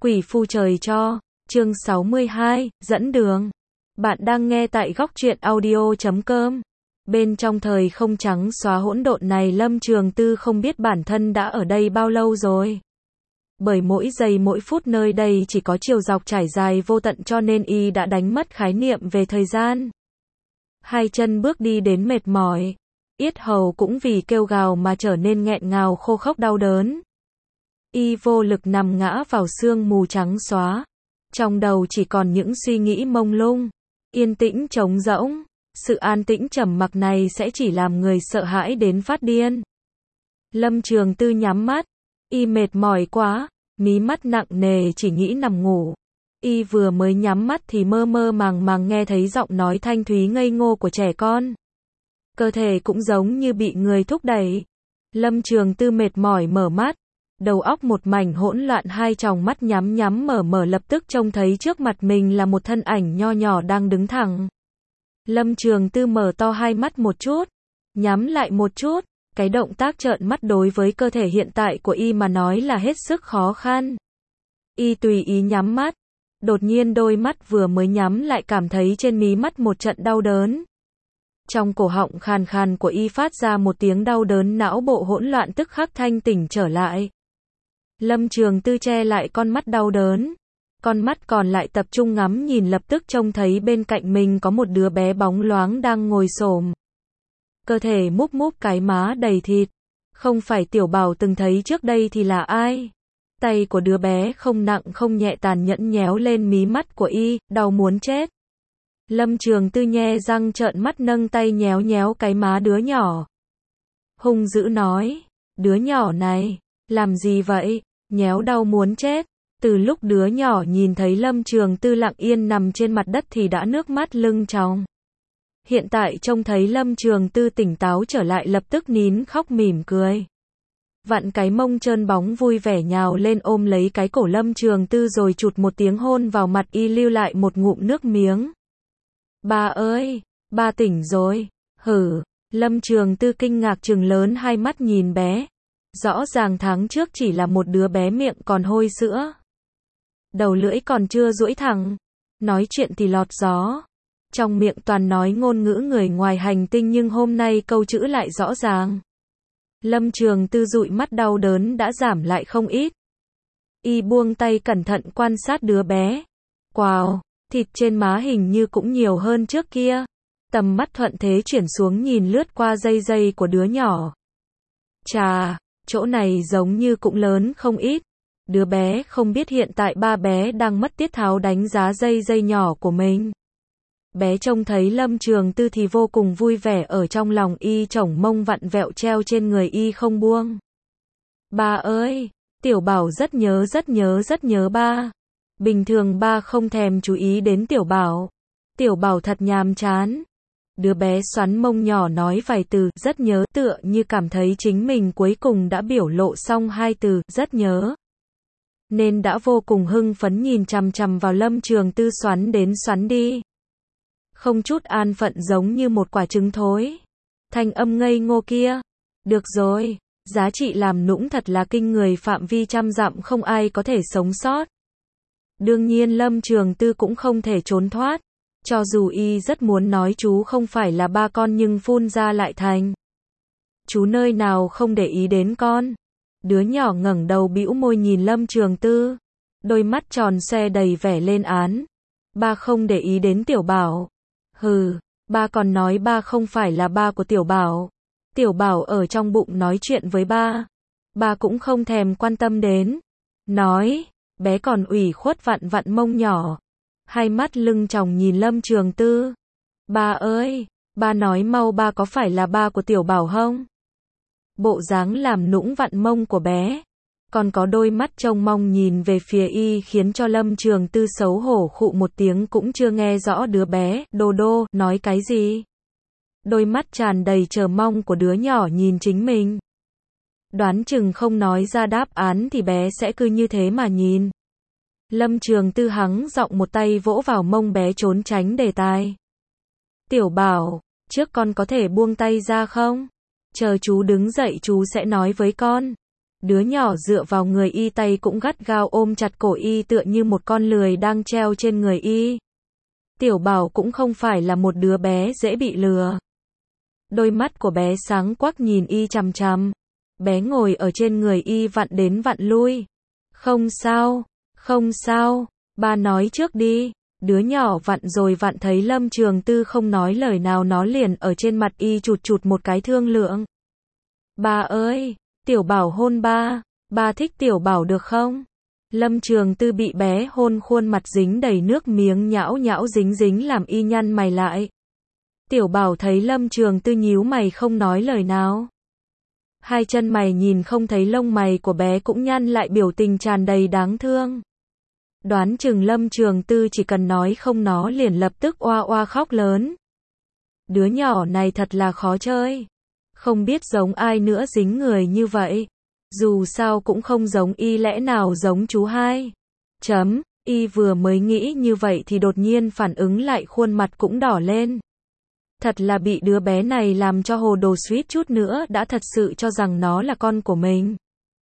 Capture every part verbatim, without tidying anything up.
Quỷ phu trời cho, chương sáu mươi hai, dẫn đường. Bạn đang nghe tại góc truyện audio chấm com. Bên trong thời không trắng xóa hỗn độn này, Lâm Trường Tư không biết bản thân đã ở đây bao lâu rồi. Bởi mỗi giây mỗi phút nơi đây chỉ có chiều dọc trải dài vô tận, cho nên y đã đánh mất khái niệm về thời gian. Hai chân bước đi đến mệt mỏi, yết hầu cũng vì kêu gào mà trở nên nghẹn ngào khô khốc đau đớn. Y vô lực nằm ngã vào sương mù trắng xóa. Trong đầu chỉ còn những suy nghĩ mông lung, yên tĩnh trống rỗng. Sự an tĩnh trầm mặc này sẽ chỉ làm người sợ hãi đến phát điên. Lâm Trường Tư nhắm mắt, y mệt mỏi quá, mí mắt nặng nề chỉ nghĩ nằm ngủ. Y vừa mới nhắm mắt thì mơ mơ màng màng nghe thấy giọng nói thanh thúy ngây ngô của trẻ con. Cơ thể cũng giống như bị người thúc đẩy. Lâm Trường Tư mệt mỏi mở mắt, đầu óc một mảnh hỗn loạn, hai tròng mắt nhắm nhắm mở mở, lập tức trông thấy trước mặt mình là một thân ảnh nho nhỏ đang đứng thẳng. Lâm Trường Tư mở to hai mắt một chút, nhắm lại một chút. Cái động tác trợn mắt đối với cơ thể hiện tại của y mà nói là hết sức khó khăn. Y tùy ý nhắm mắt, đột nhiên đôi mắt vừa mới nhắm lại cảm thấy trên mí mắt một trận đau đớn. Trong cổ họng khàn khàn của y phát ra một tiếng đau đớn, não bộ hỗn loạn tức khắc thanh tỉnh trở lại. Lâm Trường Tư che lại con mắt đau đớn, con mắt còn lại tập trung ngắm nhìn, lập tức trông thấy bên cạnh mình có một đứa bé bóng loáng đang ngồi xổm. Cơ thể múp múp cái má đầy thịt. Không phải Tiểu Bảo từng thấy trước đây thì là ai? Tay của đứa bé không nặng không nhẹ tàn nhẫn nhéo lên mí mắt của y, đau muốn chết. Lâm Trường Tư nhe răng trợn mắt nâng tay nhéo nhéo cái má đứa nhỏ. Hung dữ nói, đứa nhỏ này, làm gì vậy? Nhéo đau muốn chết. Từ lúc đứa nhỏ nhìn thấy Lâm Trường Tư lặng yên nằm trên mặt đất thì đã nước mắt lưng tròng. Hiện tại trông thấy Lâm Trường Tư tỉnh táo trở lại, lập tức nín khóc mỉm cười. Vặn cái mông trơn bóng vui vẻ nhào lên ôm lấy cái cổ Lâm Trường Tư rồi chụt một tiếng hôn vào mặt y, lưu lại một ngụm nước miếng. Ba ơi, ba tỉnh rồi. Hử. Lâm Trường Tư kinh ngạc trừng lớn hai mắt nhìn bé. Rõ ràng tháng trước chỉ là một đứa bé miệng còn hôi sữa, đầu lưỡi còn chưa duỗi thẳng, nói chuyện thì lọt gió, trong miệng toàn nói ngôn ngữ người ngoài hành tinh, nhưng hôm nay câu chữ lại rõ ràng. Lâm Trường Tư dụi mắt, đau đớn đã giảm lại không ít. Y buông tay cẩn thận quan sát đứa bé. Wow, thịt trên má hình như cũng nhiều hơn trước kia. Tầm mắt thuận thế chuyển xuống nhìn lướt qua dây dây của đứa nhỏ. Chà, chỗ này giống như cũng lớn không ít. Đứa bé không biết hiện tại ba bé đang mất tiết tháo đánh giá dây dây nhỏ của mình. Bé trông thấy Lâm Trường Tư thì vô cùng vui vẻ, ở trong lòng y chổng mông vặn vẹo treo trên người y không buông. Ba ơi, Tiểu Bảo rất nhớ rất nhớ rất nhớ ba. Bình thường ba không thèm chú ý đến Tiểu Bảo. Tiểu Bảo thật nhàm chán. Đứa bé xoắn mông nhỏ nói vài từ rất nhớ, tựa như cảm thấy chính mình cuối cùng đã biểu lộ xong hai từ rất nhớ, nên đã vô cùng hưng phấn nhìn chằm chằm vào Lâm Trường Tư xoắn đến xoắn đi. Không chút an phận, giống như một quả trứng thối. Thanh âm ngây ngô kia. Được rồi, giá trị làm nũng thật là kinh người, phạm vi trăm dặm không ai có thể sống sót. Đương nhiên Lâm Trường Tư cũng không thể trốn thoát. Cho dù y rất muốn nói chú không phải là ba con, nhưng phun ra lại thành, chú nơi nào không để ý đến con. Đứa nhỏ ngẩng đầu bĩu môi nhìn Lâm Trường Tư, đôi mắt tròn xoe đầy vẻ lên án. Ba không để ý đến Tiểu Bảo. Hừ, ba còn nói ba không phải là ba của Tiểu Bảo. Tiểu Bảo ở trong bụng nói chuyện với ba, ba cũng không thèm quan tâm đến. Nói, bé còn ủy khuất vặn vặn mông nhỏ, hai mắt lưng tròng nhìn Lâm Trường Tư. Ba ơi, ba nói mau, ba có phải là ba của Tiểu Bảo không? Bộ dáng làm nũng vặn mông của bé, còn có đôi mắt trông mong nhìn về phía y, khiến cho Lâm Trường Tư xấu hổ khụ một tiếng, cũng chưa nghe rõ đứa bé đô đô nói cái gì. Đôi mắt tràn đầy chờ mong của đứa nhỏ nhìn chính mình. Đoán chừng không nói ra đáp án thì bé sẽ cứ như thế mà nhìn. Lâm Trường Tư hắng giọng một tay vỗ vào mông bé trốn tránh đề tài. Tiểu Bảo, trước con có thể buông tay ra không? Chờ chú đứng dậy chú sẽ nói với con. Đứa nhỏ dựa vào người y, tay cũng gắt gao ôm chặt cổ y tựa như một con lười đang treo trên người y. Tiểu Bảo cũng không phải là một đứa bé dễ bị lừa. Đôi mắt của bé sáng quắc nhìn y chằm chằm. Bé ngồi ở trên người y vặn đến vặn lui. Không sao, không sao, ba nói trước đi. Đứa nhỏ vặn rồi vặn thấy Lâm Trường Tư không nói lời nào, nó liền ở trên mặt y chụt chụt một cái thương lượng. Ba ơi, Tiểu Bảo hôn ba, ba thích Tiểu Bảo được không? Lâm Trường Tư bị bé hôn, khuôn mặt dính đầy nước miếng nhão nhão dính dính làm y nhăn mày lại. Tiểu Bảo thấy Lâm Trường Tư nhíu mày không nói lời nào. Hai chân mày nhìn không thấy lông mày của bé cũng nhăn lại, biểu tình tràn đầy đáng thương. Đoán chừng Lâm Trường Tư chỉ cần nói không nó liền lập tức oa oa khóc lớn. Đứa nhỏ này thật là khó chơi. Không biết giống ai nữa dính người như vậy. Dù sao cũng không giống y, lẽ nào giống chú hai. Chấm, y vừa mới nghĩ như vậy thì đột nhiên phản ứng lại, khuôn mặt cũng đỏ lên. Thật là bị đứa bé này làm cho hồ đồ, suýt chút nữa đã thật sự cho rằng nó là con của mình.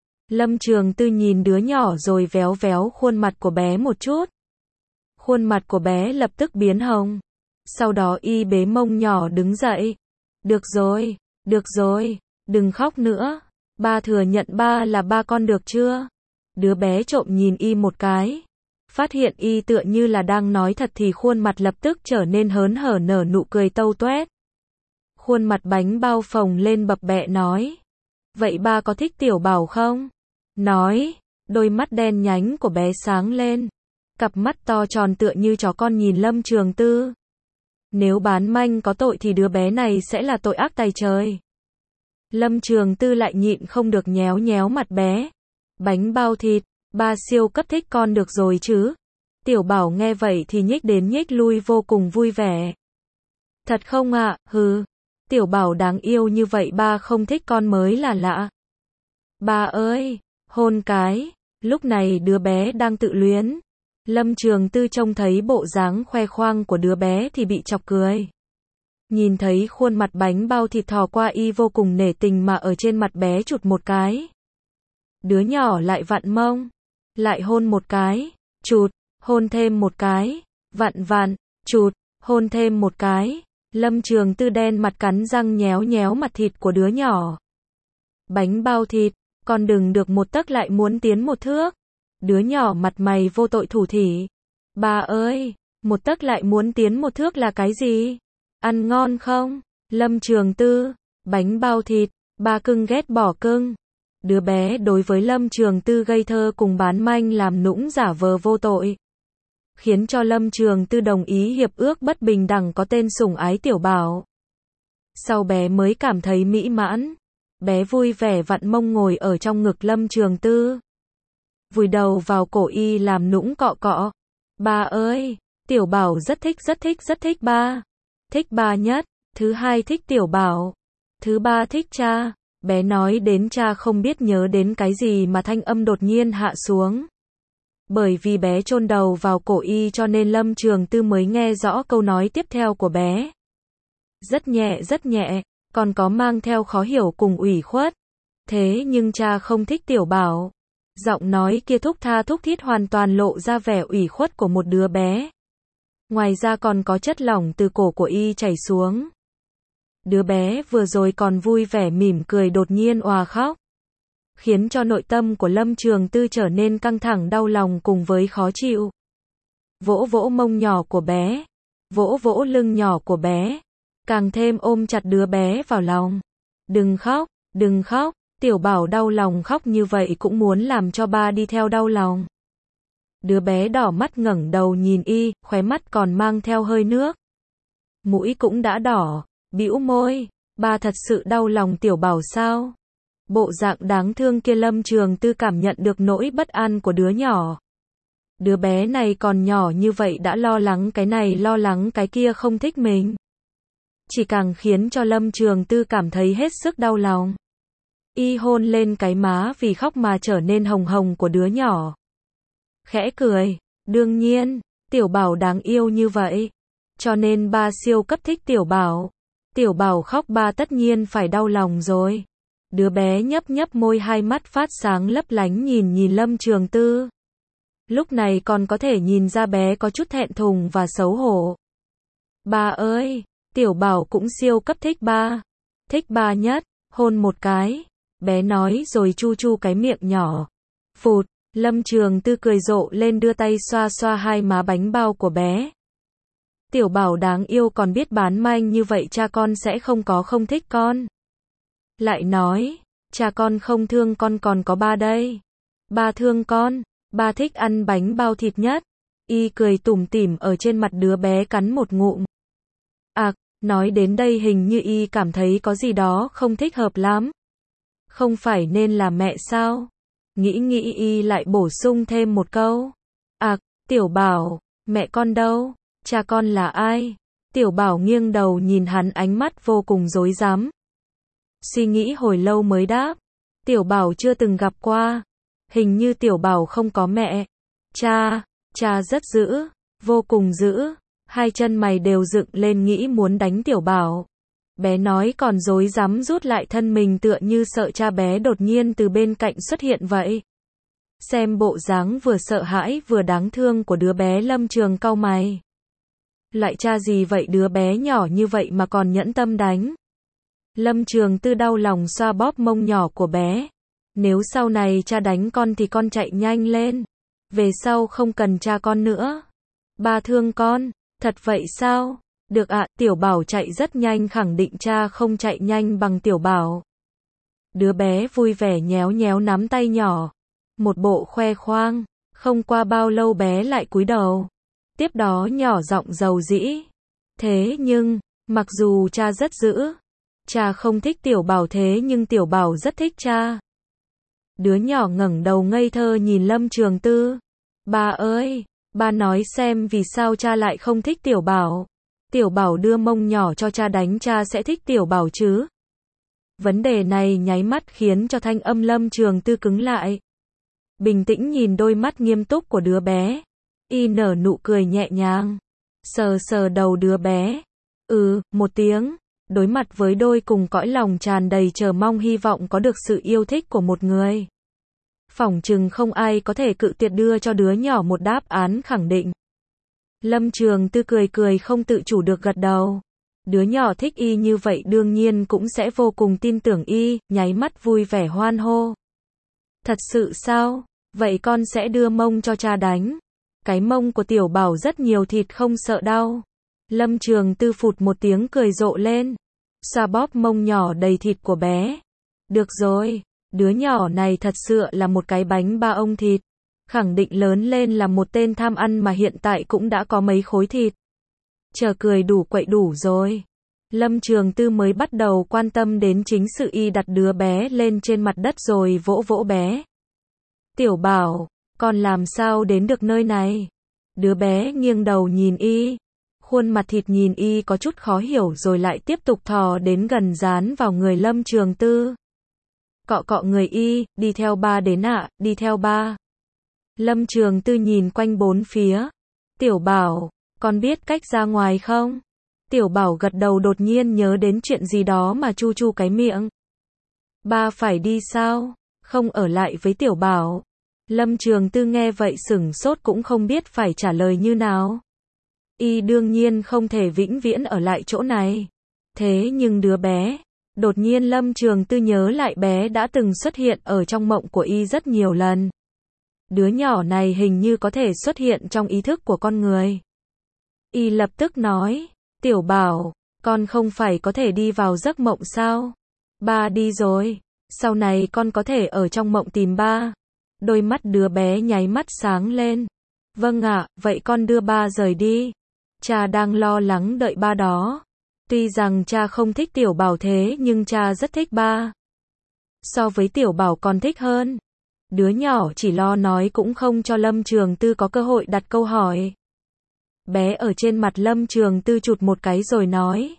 Lâm Trường Tư nhìn đứa nhỏ rồi véo véo khuôn mặt của bé một chút. Khuôn mặt của bé lập tức biến hồng. Sau đó y bế mông nhỏ đứng dậy. Được rồi, được rồi, đừng khóc nữa. Ba thừa nhận ba là ba con được chưa? Đứa bé trộm nhìn y một cái. Phát hiện y tựa như là đang nói thật thì khuôn mặt lập tức trở nên hớn hở, nở nụ cười tâu toét. Khuôn mặt bánh bao phồng lên bập bẹ nói. Vậy ba có thích Tiểu Bảo không? Nói, đôi mắt đen nhánh của bé sáng lên. Cặp mắt to tròn tựa như chó con nhìn Lâm Trường Tư. Nếu bán manh có tội thì đứa bé này sẽ là tội ác tày trời. Lâm Trường Tư lại nhịn không được nhéo nhéo mặt bé. Bánh bao thịt, ba siêu cấp thích con được rồi chứ. Tiểu Bảo nghe vậy thì nhích đến nhích lui vô cùng vui vẻ. Thật không ạ? À? Hừ. Tiểu Bảo đáng yêu như vậy ba không thích con mới là lạ. Ba ơi, hôn cái. Lúc này đứa bé đang tự luyến. Lâm Trường Tư trông thấy bộ dáng khoe khoang của đứa bé thì bị chọc cười. Nhìn thấy khuôn mặt bánh bao thịt thò qua, y vô cùng nể tình mà ở trên mặt bé chụt một cái. Đứa nhỏ lại vặn mông. Lại hôn một cái. Chụt, hôn thêm một cái. Vặn vặn, chụt, hôn thêm một cái. Lâm Trường Tư đen mặt cắn răng nhéo nhéo mặt thịt của đứa nhỏ. Bánh bao thịt, con đừng được một tấc lại muốn tiến một thước. Đứa nhỏ mặt mày vô tội thủ thỉ. Ba ơi, một tấc lại muốn tiến một thước là cái gì? Ăn ngon không? Lâm Trường Tư, bánh bao thịt, ba cưng ghét bỏ cưng. Đứa bé đối với Lâm Trường Tư ngây thơ cùng bán manh làm nũng giả vờ vô tội. Khiến cho Lâm Trường Tư đồng ý hiệp ước bất bình đẳng có tên sủng ái Tiểu Bảo. Sau bé mới cảm thấy mỹ mãn. Bé vui vẻ vặn mông ngồi ở trong ngực Lâm Trường Tư. Vùi đầu vào cổ y làm nũng cọ cọ. Ba ơi, Tiểu Bảo rất thích rất thích rất thích ba. Thích ba nhất, thứ hai thích Tiểu Bảo, thứ ba thích cha. Bé nói đến cha không biết nhớ đến cái gì mà thanh âm đột nhiên hạ xuống. Bởi vì bé chôn đầu vào cổ y cho nên Lâm Trường Tư mới nghe rõ câu nói tiếp theo của bé. Rất nhẹ rất nhẹ, còn có mang theo khó hiểu cùng ủy khuất. Thế nhưng cha không thích Tiểu Bảo. Giọng nói kia thúc tha thúc thiết hoàn toàn lộ ra vẻ ủy khuất của một đứa bé. Ngoài ra còn có chất lỏng từ cổ của y chảy xuống. Đứa bé vừa rồi còn vui vẻ mỉm cười đột nhiên òa khóc. Khiến cho nội tâm của Lâm Trường Tư trở nên căng thẳng, đau lòng cùng với khó chịu. Vỗ vỗ mông nhỏ của bé. Vỗ vỗ lưng nhỏ của bé. Càng thêm ôm chặt đứa bé vào lòng. Đừng khóc, đừng khóc. Tiểu Bảo đau lòng khóc như vậy cũng muốn làm cho ba đi theo đau lòng. Đứa bé đỏ mắt ngẩng đầu nhìn y, khóe mắt còn mang theo hơi nước. Mũi cũng đã đỏ, bĩu môi, ba thật sự đau lòng Tiểu Bảo sao? Bộ dạng đáng thương kia Lâm Trường Tư cảm nhận được nỗi bất an của đứa nhỏ. Đứa bé này còn nhỏ như vậy đã lo lắng cái này lo lắng cái kia không thích mình. Chỉ càng khiến cho Lâm Trường Tư cảm thấy hết sức đau lòng. Y hôn lên cái má vì khóc mà trở nên hồng hồng của đứa nhỏ. Khẽ cười, đương nhiên, Tiểu Bảo đáng yêu như vậy. Cho nên ba siêu cấp thích Tiểu Bảo. Tiểu Bảo khóc ba tất nhiên phải đau lòng rồi. Đứa bé nhấp nhấp môi, hai mắt phát sáng lấp lánh nhìn nhìn Lâm Trường Tư. Lúc này còn có thể nhìn ra bé có chút thẹn thùng và xấu hổ. Ba ơi, Tiểu Bảo cũng siêu cấp thích ba. Thích ba nhất, hôn một cái. Bé nói rồi chu chu cái miệng nhỏ. Phụt, Lâm Trường Tư cười rộ lên đưa tay xoa xoa hai má bánh bao của bé. Tiểu Bảo đáng yêu còn biết bán manh như vậy cha con sẽ không có không thích con. Lại nói, cha con không thương con còn có ba đây. Ba thương con, ba thích ăn bánh bao thịt nhất. Y cười tủm tỉm ở trên mặt đứa bé cắn một ngụm. À, nói đến đây hình như Y cảm thấy có gì đó không thích hợp lắm. Không phải nên là mẹ sao? Nghĩ nghĩ Y lại bổ sung thêm một câu. À, Tiểu Bảo, mẹ con đâu? Cha con là ai? Tiểu Bảo nghiêng đầu nhìn hắn ánh mắt vô cùng rối rắm. Suy nghĩ hồi lâu mới đáp. Tiểu Bảo chưa từng gặp qua. Hình như Tiểu Bảo không có mẹ. Cha, cha rất dữ, vô cùng dữ. Hai chân mày đều dựng lên nghĩ muốn đánh Tiểu Bảo. Bé nói còn rối rắm rút lại thân mình tựa như sợ cha bé đột nhiên từ bên cạnh xuất hiện vậy. Xem bộ dáng vừa sợ hãi vừa đáng thương của đứa bé, Lâm Trường cau mày. Lại cha gì vậy, đứa bé nhỏ như vậy mà còn nhẫn tâm đánh. Lâm Trường Tư đau lòng xoa bóp mông nhỏ của bé. Nếu sau này cha đánh con thì con chạy nhanh lên. Về sau không cần cha con nữa. Ba thương con, thật vậy sao? Được ạ, Tiểu Bảo chạy rất nhanh, khẳng định cha không chạy nhanh bằng Tiểu Bảo. Đứa bé vui vẻ nhéo nhéo nắm tay nhỏ. Một bộ khoe khoang, không qua bao lâu bé lại cúi đầu. Tiếp đó nhỏ giọng dầu dĩ. Thế nhưng, mặc dù cha rất dữ, cha không thích Tiểu Bảo thế nhưng Tiểu Bảo rất thích cha. Đứa nhỏ ngẩng đầu ngây thơ nhìn Lâm Trường Tư. Ba ơi, ba nói xem vì sao cha lại không thích Tiểu Bảo. Tiểu Bảo đưa mông nhỏ cho cha đánh, cha sẽ thích Tiểu Bảo chứ? Vấn đề này nháy mắt khiến cho thanh âm Lâm Trường Tư cứng lại. Bình tĩnh nhìn đôi mắt nghiêm túc của đứa bé. Y nở nụ cười nhẹ nhàng. Sờ sờ đầu đứa bé. Ừ, một tiếng. Đối mặt với đôi cùng cõi lòng tràn đầy chờ mong hy vọng có được sự yêu thích của một người. Phỏng chừng không ai có thể cự tuyệt đưa cho đứa nhỏ một đáp án khẳng định. Lâm Trường Tư cười cười không tự chủ được gật đầu. Đứa nhỏ thích Y như vậy đương nhiên cũng sẽ vô cùng tin tưởng Y, nháy mắt vui vẻ hoan hô. Thật sự sao? Vậy con sẽ đưa mông cho cha đánh. Cái mông của Tiểu Bảo rất nhiều thịt không sợ đau. Lâm Trường Tư phụt một tiếng cười rộ lên. Xoa bóp mông nhỏ đầy thịt của bé. Được rồi, đứa nhỏ này thật sự là một cái bánh ba ông thịt. Khẳng định lớn lên là một tên tham ăn mà hiện tại cũng đã có mấy khối thịt. Chờ cười đủ quậy đủ rồi. Lâm Trường Tư mới bắt đầu quan tâm đến chính sự. Y đặt đứa bé lên trên mặt đất rồi vỗ vỗ bé. Tiểu Bảo, con làm sao đến được nơi này? Đứa bé nghiêng đầu nhìn Y. Khuôn mặt thịt nhìn Y có chút khó hiểu rồi lại tiếp tục thò đến gần dán vào người Lâm Trường Tư. Cọ cọ người Y, đi theo ba đến ạ, à, đi theo ba. Lâm Trường Tư nhìn quanh bốn phía. Tiểu Bảo, con biết cách ra ngoài không? Tiểu Bảo gật đầu, đột nhiên nhớ đến chuyện gì đó mà chu chu cái miệng. Ba phải đi sao? Không ở lại với Tiểu Bảo. Lâm Trường Tư nghe vậy sửng sốt cũng không biết phải trả lời như nào. Y đương nhiên không thể vĩnh viễn ở lại chỗ này. Thế nhưng đứa bé, đột nhiên Lâm Trường Tư nhớ lại bé đã từng xuất hiện ở trong mộng của Y rất nhiều lần. Đứa nhỏ này hình như có thể xuất hiện trong ý thức của con người. Y lập tức nói, Tiểu Bảo, con không phải có thể đi vào giấc mộng sao? Ba đi rồi, sau này con có thể ở trong mộng tìm ba. Đôi mắt đứa bé nháy mắt sáng lên. Vâng ạ, vậy con đưa ba rời đi. Cha đang lo lắng đợi ba đó. Tuy rằng cha không thích Tiểu Bảo thế nhưng cha rất thích ba. So với Tiểu Bảo còn thích hơn. Đứa nhỏ chỉ lo nói cũng không cho Lâm Trường Tư có cơ hội đặt câu hỏi. Bé ở trên mặt Lâm Trường Tư chụt một cái rồi nói.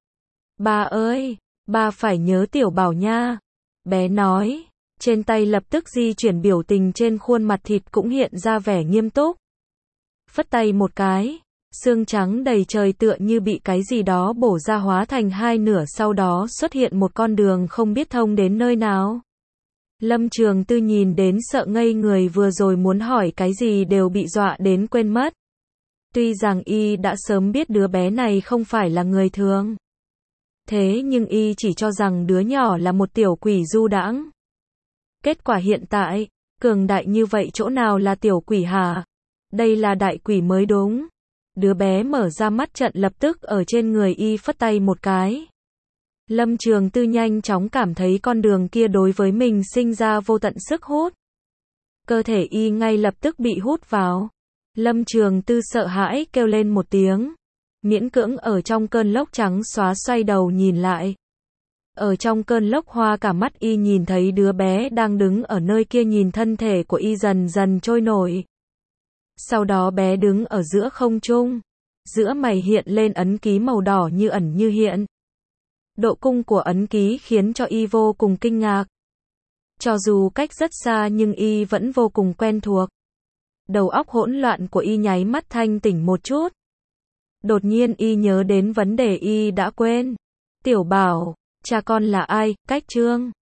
Ba ơi, ba phải nhớ Tiểu Bảo nha. Bé nói, trên tay lập tức di chuyển, biểu tình trên khuôn mặt thịt cũng hiện ra vẻ nghiêm túc. Phất tay một cái, Sương trắng đầy trời tựa như bị cái gì đó bổ ra hóa thành hai nửa, sau đó xuất hiện một con đường không biết thông đến nơi nào. Lâm Trường Tư nhìn đến sợ ngây người, vừa rồi muốn hỏi cái gì đều bị dọa đến quên mất. Tuy rằng y đã sớm biết đứa bé này không phải là người thường. Thế nhưng y chỉ cho rằng đứa nhỏ là một tiểu quỷ du đãng. Kết quả hiện tại, cường đại như vậy chỗ nào là tiểu quỷ hả? Đây là đại quỷ mới đúng. Đứa bé mở ra mắt trận lập tức ở trên người y phất tay một cái. Lâm Trường Tư nhanh chóng cảm thấy con đường kia đối với mình sinh ra vô tận sức hút. Cơ thể y ngay lập tức bị hút vào. Lâm Trường Tư sợ hãi kêu lên một tiếng. Miễn cưỡng ở trong cơn lốc trắng xóa xoay đầu nhìn lại. Ở trong cơn lốc hoa cả mắt y nhìn thấy đứa bé đang đứng ở nơi kia, nhìn thân thể của y dần dần trôi nổi. Sau đó bé đứng ở giữa không trung. Giữa mày hiện lên ấn ký màu đỏ như ẩn như hiện. Độ cung của ấn ký khiến cho y vô cùng kinh ngạc. Cho dù cách rất xa nhưng y vẫn vô cùng quen thuộc. Đầu óc hỗn loạn của y nháy mắt thanh tỉnh một chút. Đột nhiên y nhớ đến vấn đề y đã quên. Tiểu Bảo, cha con là ai? Cách Trương